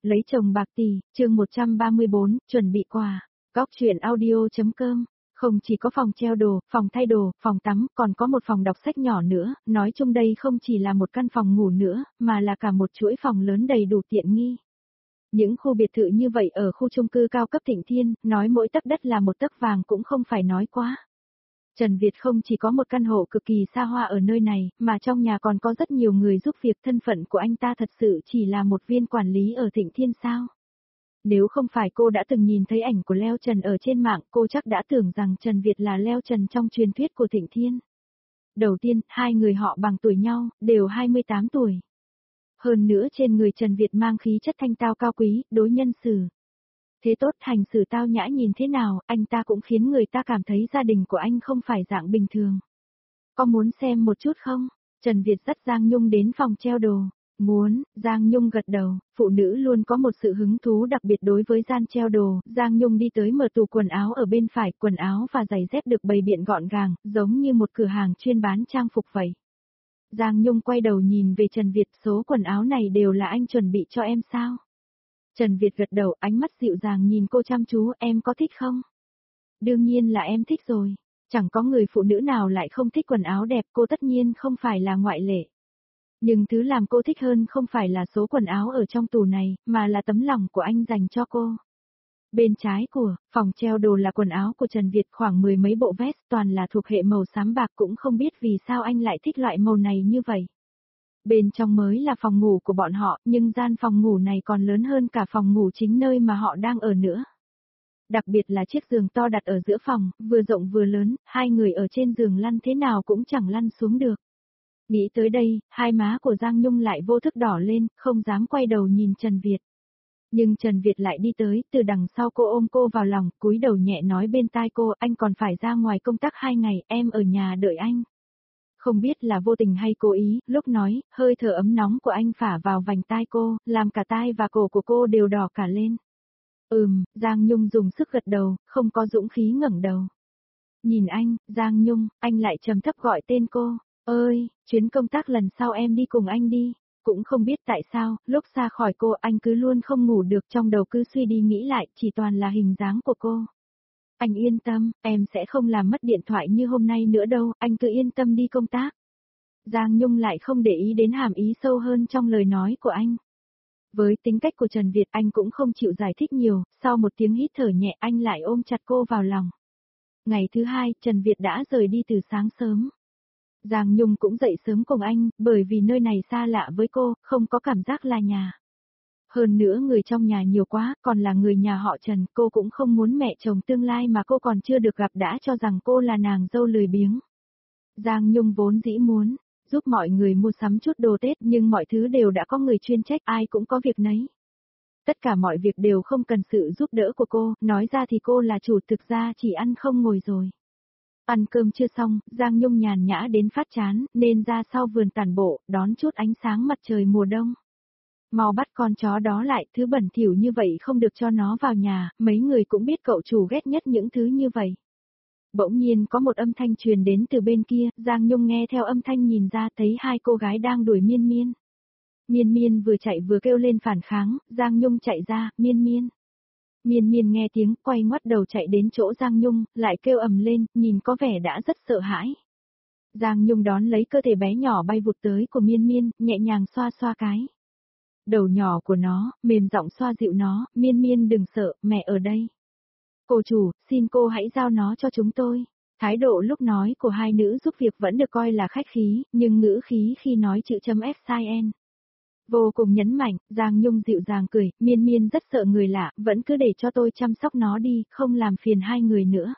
Lấy chồng bạc tỷ, chương 134, chuẩn bị quà. Góc chuyện audio.com. Không chỉ có phòng treo đồ, phòng thay đồ, phòng tắm, còn có một phòng đọc sách nhỏ nữa, nói chung đây không chỉ là một căn phòng ngủ nữa, mà là cả một chuỗi phòng lớn đầy đủ tiện nghi. Những khu biệt thự như vậy ở khu chung cư cao cấp Thịnh Thiên, nói mỗi tấc đất là một tấc vàng cũng không phải nói quá. Trần Việt không chỉ có một căn hộ cực kỳ xa hoa ở nơi này, mà trong nhà còn có rất nhiều người giúp việc. Thân phận của anh ta thật sự chỉ là một viên quản lý ở Thịnh Thiên sao? Nếu không phải cô đã từng nhìn thấy ảnh của Leo Trần ở trên mạng, cô chắc đã tưởng rằng Trần Việt là Leo Trần trong truyền thuyết của Thịnh Thiên. Đầu tiên, hai người họ bằng tuổi nhau, đều 28 tuổi. Hơn nữa trên người Trần Việt mang khí chất thanh tao cao quý, đối nhân xử thế tốt, hành xử tao nhã, nhìn thế nào, anh ta cũng khiến người ta cảm thấy gia đình của anh không phải dạng bình thường. Có muốn xem một chút không? Trần Việt dắt Giang Nhung đến phòng treo đồ. Muốn, Giang Nhung gật đầu, phụ nữ luôn có một sự hứng thú đặc biệt đối với gian treo đồ. Giang Nhung đi tới mở tủ quần áo ở bên phải, quần áo và giày dép được bày biện gọn gàng, giống như một cửa hàng chuyên bán trang phục vậy. Giang Nhung quay đầu nhìn về Trần Việt, số quần áo này đều là anh chuẩn bị cho em sao? Trần Việt gật đầu, ánh mắt dịu dàng nhìn cô chăm chú, em có thích không? Đương nhiên là em thích rồi, chẳng có người phụ nữ nào lại không thích quần áo đẹp, cô tất nhiên không phải là ngoại lệ. Nhưng thứ làm cô thích hơn không phải là số quần áo ở trong tủ này, mà là tấm lòng của anh dành cho cô. Bên trái của phòng treo đồ là quần áo của Trần Việt, khoảng 10 mấy bộ vest, toàn là thuộc hệ màu xám bạc, cũng không biết vì sao anh lại thích loại màu này như vậy. Bên trong mới là phòng ngủ của bọn họ, nhưng gian phòng ngủ này còn lớn hơn cả phòng ngủ chính nơi mà họ đang ở nữa. Đặc biệt là chiếc giường to đặt ở giữa phòng, vừa rộng vừa lớn, hai người ở trên giường lăn thế nào cũng chẳng lăn xuống được. Nghĩ tới đây, hai má của Giang Nhung lại vô thức đỏ lên, không dám quay đầu nhìn Trần Việt. Nhưng Trần Việt lại đi tới, từ đằng sau cô ôm cô vào lòng, cúi đầu nhẹ nói bên tai cô, anh còn phải ra ngoài công tác 2 ngày, em ở nhà đợi anh. Không biết là vô tình hay cố ý, lúc nói, hơi thở ấm nóng của anh phả vào vành tai cô, làm cả tai và cổ của cô đều đỏ cả lên. Giang Nhung dùng sức gật đầu, không có dũng khí ngẩng đầu. Nhìn anh, Giang Nhung, anh lại trầm thấp gọi tên cô. Ơi, chuyến công tác lần sau em đi cùng anh đi. Cũng không biết tại sao, lúc xa khỏi cô anh cứ luôn không ngủ được, trong đầu cứ suy đi nghĩ lại, chỉ toàn là hình dáng của cô. Anh yên tâm, em sẽ không làm mất điện thoại như hôm nay nữa đâu, anh cứ yên tâm đi công tác. Giang Nhung lại không để ý đến hàm ý sâu hơn trong lời nói của anh. Với tính cách của Trần Việt, anh cũng không chịu giải thích nhiều, sau một tiếng hít thở nhẹ anh lại ôm chặt cô vào lòng. Ngày thứ hai, Trần Việt đã rời đi từ sáng sớm. Giang Nhung cũng dậy sớm cùng anh, bởi vì nơi này xa lạ với cô, không có cảm giác là nhà. Hơn nữa người trong nhà nhiều quá, còn là người nhà họ Trần, cô cũng không muốn mẹ chồng tương lai mà cô còn chưa được gặp đã cho rằng cô là nàng dâu lười biếng. Giang Nhung vốn dĩ muốn giúp mọi người mua sắm chút đồ Tết, nhưng mọi thứ đều đã có người chuyên trách, ai cũng có việc nấy. Tất cả mọi việc đều không cần sự giúp đỡ của cô, nói ra thì cô là chủ, thực ra chỉ ăn không ngồi rồi. Ăn cơm chưa xong, Giang Nhung nhàn nhã đến phát chán, nên ra sau vườn tản bộ, đón chút ánh sáng mặt trời mùa đông. Mau bắt con chó đó lại, thứ bẩn thỉu như vậy không được cho nó vào nhà, mấy người cũng biết cậu chủ ghét nhất những thứ như vậy. Bỗng nhiên có một âm thanh truyền đến từ bên kia, Giang Nhung nghe theo âm thanh nhìn ra thấy hai cô gái đang đuổi Miên Miên. Miên Miên vừa chạy vừa kêu lên phản kháng, Giang Nhung chạy ra, Miên Miên. Miên Miên nghe tiếng, quay ngoắt đầu chạy đến chỗ Giang Nhung, lại kêu ầm lên, nhìn có vẻ đã rất sợ hãi. Giang Nhung đón lấy cơ thể bé nhỏ bay vụt tới của Miên Miên, nhẹ nhàng xoa xoa cái đầu nhỏ của nó, mềm giọng xoa dịu nó, Miên Miên đừng sợ, mẹ ở đây. Cô chủ, xin cô hãy giao nó cho chúng tôi. Thái độ lúc nói của hai nữ giúp việc vẫn được coi là khách khí, nhưng ngữ khí khi nói chữ chấm F sai N. Vô cùng nhấn mạnh, Giang Nhung dịu dàng cười, Miên Miên rất sợ người lạ, vẫn cứ để cho tôi chăm sóc nó đi, không làm phiền hai người nữa.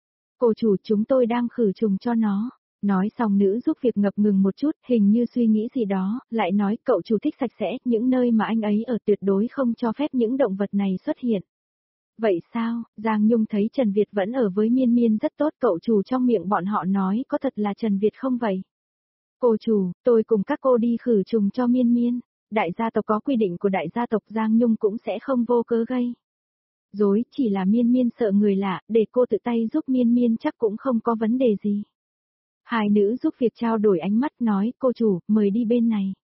Cô chủ, chúng tôi đang khử trùng cho nó. Nói xong nữ giúp việc ngập ngừng một chút, hình như suy nghĩ gì đó, lại nói cậu chủ thích sạch sẽ, những nơi mà anh ấy ở tuyệt đối không cho phép những động vật này xuất hiện. Vậy sao, Giang Nhung thấy Trần Việt vẫn ở với Miên Miên rất tốt, cậu chủ trong miệng bọn họ nói có thật là Trần Việt không vậy? Cô chủ, tôi cùng các cô đi khử trùng cho Miên Miên. Đại gia tộc có quy định của đại gia tộc, Giang Nhung cũng sẽ không vô cớ gây dối, chỉ là Miên Miên sợ người lạ, để cô tự tay giúp Miên Miên chắc cũng không có vấn đề gì. Hai nữ giúp việc trao đổi ánh mắt nói, cô chủ, mời đi bên này.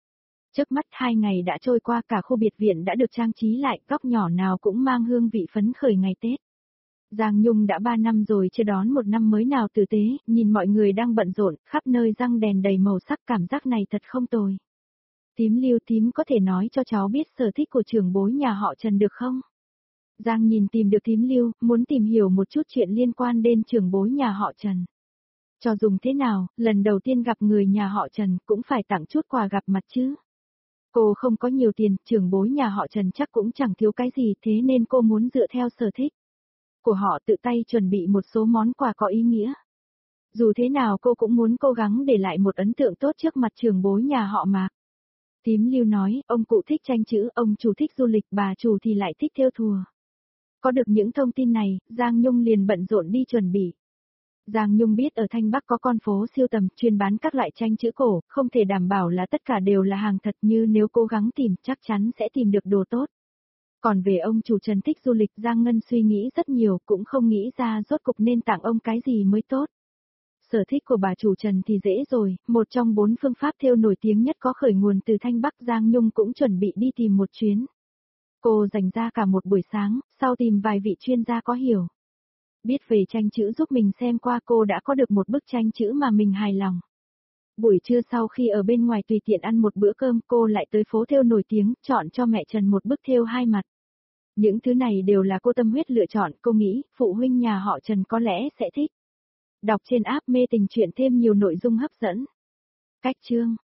Trước mắt 2 ngày đã trôi qua, cả khu biệt viện đã được trang trí lại, góc nhỏ nào cũng mang hương vị phấn khởi ngày Tết. Giang Nhung đã 3 năm rồi chưa đón một năm mới nào tử tế, nhìn mọi người đang bận rộn, khắp nơi răng đèn đầy màu sắc, cảm giác này thật không tồi. Tím Lưu, tím có thể nói cho cháu biết sở thích của trưởng bối nhà họ Trần được không? Giang nhìn tìm được Tím Lưu, muốn tìm hiểu một chút chuyện liên quan đến trưởng bối nhà họ Trần. Cho dùng thế nào, lần đầu tiên gặp người nhà họ Trần cũng phải tặng chút quà gặp mặt chứ. Cô không có nhiều tiền, trưởng bối nhà họ Trần chắc cũng chẳng thiếu cái gì, thế nên cô muốn dựa theo sở thích của họ tự tay chuẩn bị một số món quà có ý nghĩa. Dù thế nào cô cũng muốn cố gắng để lại một ấn tượng tốt trước mặt trưởng bối nhà họ Mạc. Tím Lưu nói, ông cụ thích tranh chữ, ông chủ thích du lịch, bà chủ thì lại thích thêu thùa. Có được những thông tin này, Giang Nhung liền bận rộn đi chuẩn bị. Giang Nhung biết ở Thanh Bắc có con phố siêu tầm chuyên bán các loại tranh chữ cổ, không thể đảm bảo là tất cả đều là hàng thật, như nếu cố gắng tìm chắc chắn sẽ tìm được đồ tốt. Còn về ông chủ Trần thích du lịch, Giang Ngân suy nghĩ rất nhiều, cũng không nghĩ ra rốt cục nên tặng ông cái gì mới tốt. Sở thích của bà chủ Trần thì dễ rồi, một trong 4 phương pháp thêu nổi tiếng nhất có khởi nguồn từ Thanh Bắc. Giang Nhung cũng chuẩn bị đi tìm một chuyến. Cô dành ra cả một buổi sáng, sau tìm vài vị chuyên gia có hiểu biết về tranh chữ giúp mình xem qua, cô đã có được một bức tranh chữ mà mình hài lòng. Buổi trưa sau khi ở bên ngoài tùy tiện ăn một bữa cơm, cô lại tới phố thêu nổi tiếng, chọn cho mẹ Trần một bức thêu 2 mặt. Những thứ này đều là cô tâm huyết lựa chọn, cô nghĩ phụ huynh nhà họ Trần có lẽ sẽ thích. Đọc trên app Mê Tình Truyện thêm nhiều nội dung hấp dẫn. Cách chương